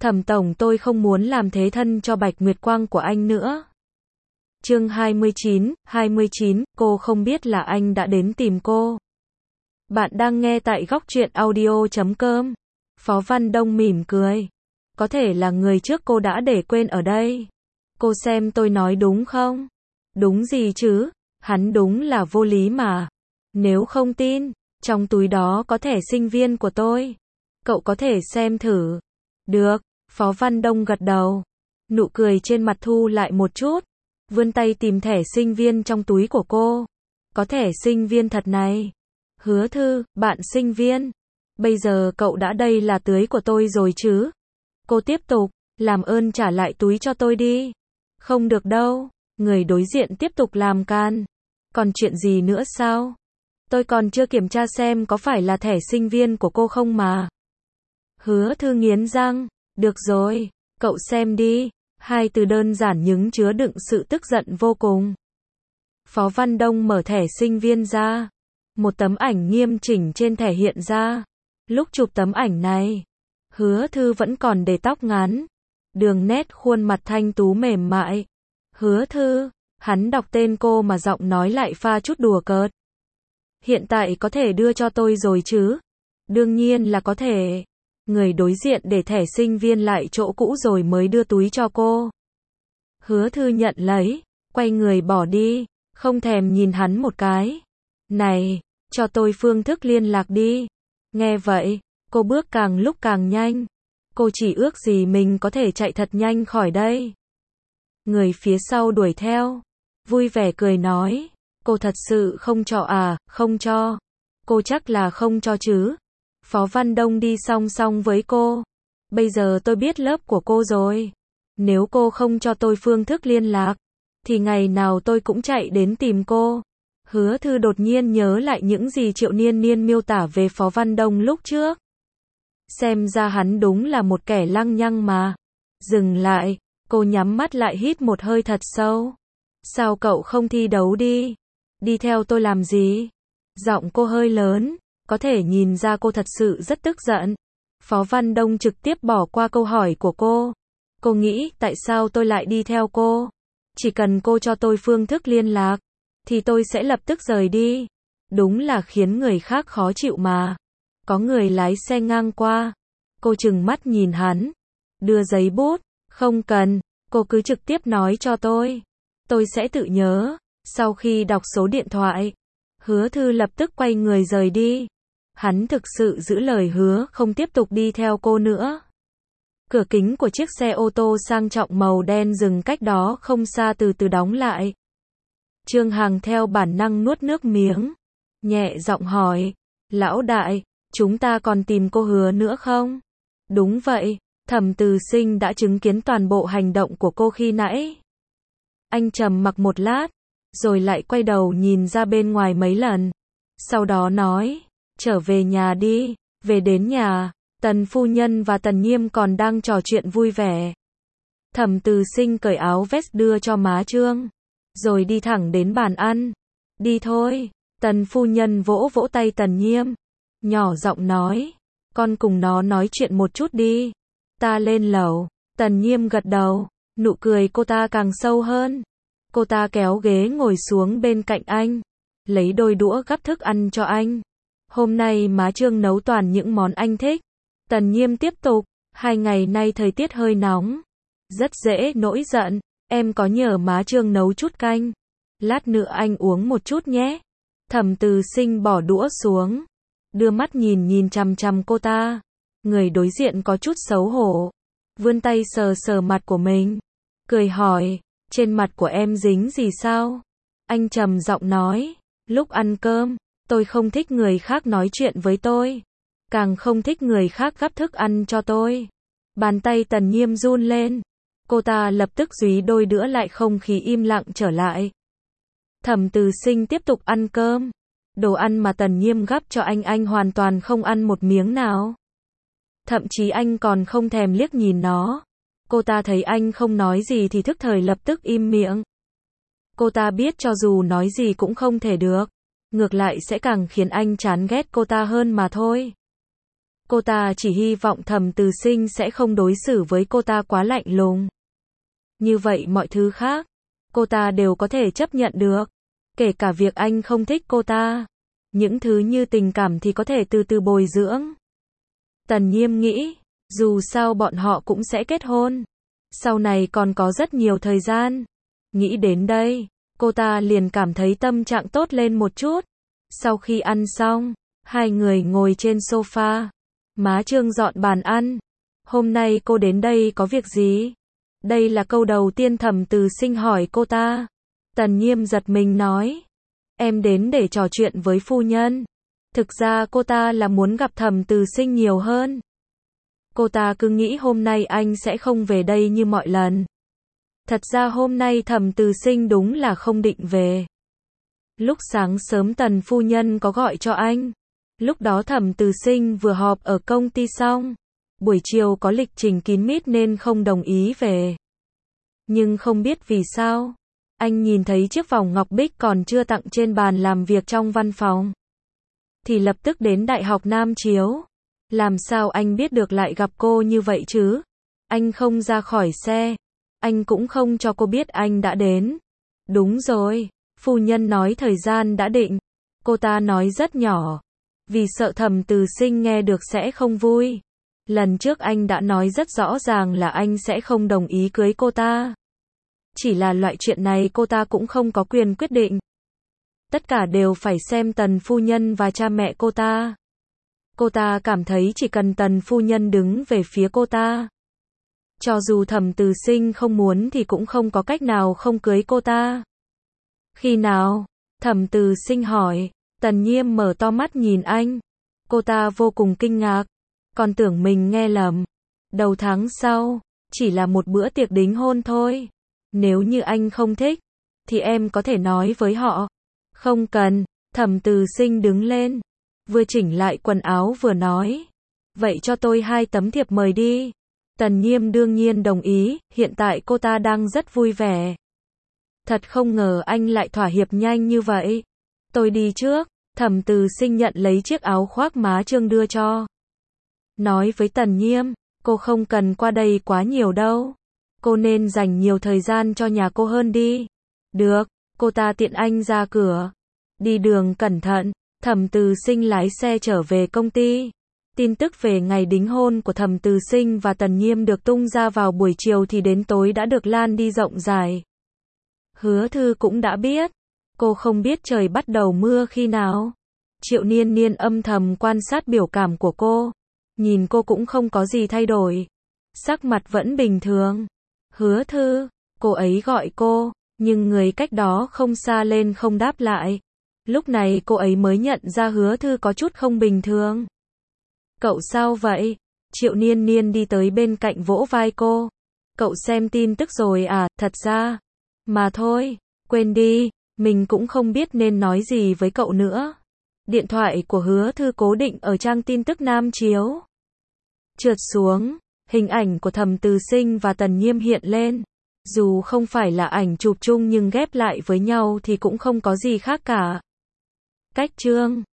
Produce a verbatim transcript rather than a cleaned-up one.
Thẩm tổng, tôi không muốn làm thế thân cho Bạch Nguyệt Quang của anh nữa. Chương hai mươi chín, hai mươi chín, cô không biết là anh đã đến tìm cô. Bạn đang nghe tại góc truyện audio chấm com. Phó Văn Đông mỉm cười. Có thể là người trước cô đã để quên ở đây. Cô xem tôi nói đúng không? Đúng gì chứ? Hắn đúng là vô lý mà. Nếu không tin, trong túi đó có thẻ sinh viên của tôi. Cậu có thể xem thử. Được, Phó Văn Đông gật đầu. Nụ cười trên mặt thu lại một chút. Vươn tay tìm thẻ sinh viên trong túi của cô. Có thẻ sinh viên thật này. Hứa Thư, bạn sinh viên. Bây giờ cậu đã đây là tưới của tôi rồi chứ? Cô tiếp tục, làm ơn trả lại túi cho tôi đi. Không được đâu. Người đối diện tiếp tục làm can. Còn chuyện gì nữa sao? Tôi còn chưa kiểm tra xem có phải là thẻ sinh viên của cô không mà. Hứa Thư nghiến răng. Được rồi, cậu xem đi. Hai từ đơn giản nhưng chứa đựng sự tức giận vô cùng. Phó Văn Đông mở thẻ sinh viên ra. Một tấm ảnh nghiêm chỉnh trên thẻ hiện ra. Lúc chụp tấm ảnh này, Hứa Thư vẫn còn để tóc ngắn. Đường nét khuôn mặt thanh tú mềm mại. Hứa Thư, hắn đọc tên cô mà giọng nói lại pha chút đùa cợt. Hiện tại có thể đưa cho tôi rồi chứ? Đương nhiên là có thể. Người đối diện để thẻ sinh viên lại chỗ cũ rồi mới đưa túi cho cô. Hứa Thư nhận lấy, quay người bỏ đi, không thèm nhìn hắn một cái. Này, cho tôi phương thức liên lạc đi. Nghe vậy, cô bước càng lúc càng nhanh. Cô chỉ ước gì mình có thể chạy thật nhanh khỏi đây. Người phía sau đuổi theo, vui vẻ cười nói, cô thật sự không cho à, không cho. Cô chắc là không cho chứ. Phó Văn Đông đi song song với cô. Bây giờ tôi biết lớp của cô rồi. Nếu cô không cho tôi phương thức liên lạc, thì ngày nào tôi cũng chạy đến tìm cô. Hứa Thư đột nhiên nhớ lại những gì Triệu Niên Niên miêu tả về Phó Văn Đông lúc trước. Xem ra hắn đúng là một kẻ lăng nhăng mà. Dừng lại, cô nhắm mắt lại hít một hơi thật sâu. Sao cậu không thi đấu đi? Đi theo tôi làm gì? Giọng cô hơi lớn, có thể nhìn ra cô thật sự rất tức giận. Phó Văn Đông trực tiếp bỏ qua câu hỏi của cô. Cô nghĩ, tại sao tôi lại đi theo cô? Chỉ cần cô cho tôi phương thức liên lạc, thì tôi sẽ lập tức rời đi. Đúng là khiến người khác khó chịu mà. Có người lái xe ngang qua. Cô trừng mắt nhìn hắn. Đưa giấy bút. Không cần, cô cứ trực tiếp nói cho tôi. Tôi sẽ tự nhớ. Sau khi đọc số điện thoại, Hứa Thư lập tức quay người rời đi. Hắn thực sự giữ lời hứa, không tiếp tục đi theo cô nữa. Cửa kính của chiếc xe ô tô sang trọng màu đen dừng cách đó không xa từ từ đóng lại. Trương Hằng theo bản năng nuốt nước miếng. Nhẹ giọng hỏi, lão đại, chúng ta còn tìm cô Hứa nữa không? Đúng vậy, Thẩm Từ Sinh đã chứng kiến toàn bộ hành động của cô khi nãy. Anh trầm mặc một lát, rồi lại quay đầu nhìn ra bên ngoài mấy lần. Sau đó nói, trở về nhà đi. Về đến nhà, Tần phu nhân và Tần Nhiêm còn đang trò chuyện vui vẻ. Thẩm Từ Sinh cởi áo vest đưa cho má Trương, rồi đi thẳng đến bàn ăn. Đi thôi. Tần phu nhân vỗ vỗ tay Tần Nhiêm, nhỏ giọng nói, con cùng nó nói chuyện một chút đi. Ta lên lầu. Tần Nhiêm gật đầu, nụ cười cô ta càng sâu hơn. Cô ta kéo ghế ngồi xuống bên cạnh anh, lấy đôi đũa gắp thức ăn cho anh. Hôm nay má Trương nấu toàn những món anh thích. Tần Nhiêm tiếp tục, hai ngày nay thời tiết hơi nóng, rất dễ nổi giận. Em có nhờ má Trương nấu chút canh. Lát nữa anh uống một chút nhé. Thẩm Từ Sinh bỏ đũa xuống, đưa mắt nhìn nhìn chằm chằm cô ta. Người đối diện có chút xấu hổ, vươn tay sờ sờ mặt của mình, cười hỏi, trên mặt của em dính gì sao? Anh trầm giọng nói, lúc ăn cơm, tôi không thích người khác nói chuyện với tôi, càng không thích người khác gắp thức ăn cho tôi. Bàn tay Tần Nhiêm run lên, cô ta lập tức dúy đôi đũa lại, không khí im lặng trở lại. Thẩm Từ Sinh tiếp tục ăn cơm. Đồ ăn mà Tần Nhiêm gắp cho anh anh hoàn toàn không ăn một miếng nào. Thậm chí anh còn không thèm liếc nhìn nó. Cô ta thấy anh không nói gì thì thức thời lập tức im miệng. Cô ta biết cho dù nói gì cũng không thể được, ngược lại sẽ càng khiến anh chán ghét cô ta hơn mà thôi. Cô ta chỉ hy vọng Thẩm Từ Sinh sẽ không đối xử với cô ta quá lạnh lùng. Như vậy mọi thứ khác, cô ta đều có thể chấp nhận được. Kể cả việc anh không thích cô ta. Những thứ như tình cảm thì có thể từ từ bồi dưỡng. Tần Nhiêm nghĩ, dù sao bọn họ cũng sẽ kết hôn. Sau này còn có rất nhiều thời gian. Nghĩ đến đây, cô ta liền cảm thấy tâm trạng tốt lên một chút. Sau khi ăn xong, hai người ngồi trên sofa. Má Trương dọn bàn ăn. Hôm nay cô đến đây có việc gì? Đây là câu đầu tiên Thẩm Từ Sinh hỏi cô ta. Tần Nhiêm giật mình nói. Em đến để trò chuyện với phu nhân. Thực ra cô ta là muốn gặp Thẩm Từ Sinh nhiều hơn. Cô ta cứ nghĩ hôm nay anh sẽ không về đây như mọi lần. Thật ra hôm nay Thẩm Từ Sinh đúng là không định về. Lúc sáng sớm Tần phu nhân có gọi cho anh. Lúc đó Thẩm Từ Sinh vừa họp ở công ty xong. Buổi chiều có lịch trình kín mít nên không đồng ý về. Nhưng không biết vì sao, anh nhìn thấy chiếc vòng ngọc bích còn chưa tặng trên bàn làm việc trong văn phòng. Thì lập tức đến Đại học Nam Chiếu. Làm sao anh biết được lại gặp cô như vậy chứ? Anh không ra khỏi xe. Anh cũng không cho cô biết anh đã đến. Đúng rồi, phu nhân nói thời gian đã định. Cô ta nói rất nhỏ. Vì sợ Thẩm Từ Sinh nghe được sẽ không vui. Lần trước anh đã nói rất rõ ràng là anh sẽ không đồng ý cưới cô ta. Chỉ là loại chuyện này cô ta cũng không có quyền quyết định. Tất cả đều phải xem Tần phu nhân và cha mẹ cô ta. Cô ta cảm thấy chỉ cần Tần phu nhân đứng về phía cô ta. Cho dù Thẩm Từ Sinh không muốn thì cũng không có cách nào không cưới cô ta. Khi nào? Thẩm Từ Sinh hỏi. Tần Nhiêm mở to mắt nhìn anh. Cô ta vô cùng kinh ngạc. Còn tưởng mình nghe lầm. Đầu tháng sau, chỉ là một bữa tiệc đính hôn thôi. Nếu như anh không thích, thì em có thể nói với họ. Không cần. Thẩm Từ Sinh đứng lên, vừa chỉnh lại quần áo vừa nói. Vậy cho tôi hai tấm thiệp mời đi. Tần Nhiêm đương nhiên đồng ý, hiện tại cô ta đang rất vui vẻ. Thật không ngờ anh lại thỏa hiệp nhanh như vậy. Tôi đi trước. Thẩm Từ Sinh nhận lấy chiếc áo khoác má Trương đưa cho. Nói với Tần Nhiêm, cô không cần qua đây quá nhiều đâu. Cô nên dành nhiều thời gian cho nhà cô hơn đi. Được, cô ta tiện anh ra cửa. Đi đường cẩn thận. Thẩm Từ Sinh lái xe trở về công ty. Tin tức về ngày đính hôn của Thẩm Từ Sinh và Tần Nhiêm được tung ra vào buổi chiều thì đến tối đã được lan đi rộng rãi. Hứa Thư cũng đã biết. Cô không biết trời bắt đầu mưa khi nào. Triệu Niên Niên âm thầm quan sát biểu cảm của cô. Nhìn cô cũng không có gì thay đổi. Sắc mặt vẫn bình thường. Hứa Thư, cô ấy gọi cô, nhưng người cách đó không xa lên không đáp lại. Lúc này cô ấy mới nhận ra Hứa Thư có chút không bình thường. Cậu sao vậy? Triệu Niên Niên đi tới bên cạnh vỗ vai cô. Cậu xem tin tức rồi à? Thật ra, mà thôi, quên đi, mình cũng không biết nên nói gì với cậu nữa. Điện thoại của Hứa Thư cố định ở trang tin tức Nam Chiếu. Trượt xuống, hình ảnh của Thẩm Từ Sinh và Tần Nhiêm hiện lên. Dù không phải là ảnh chụp chung nhưng ghép lại với nhau thì cũng không có gì khác cả. Cách chương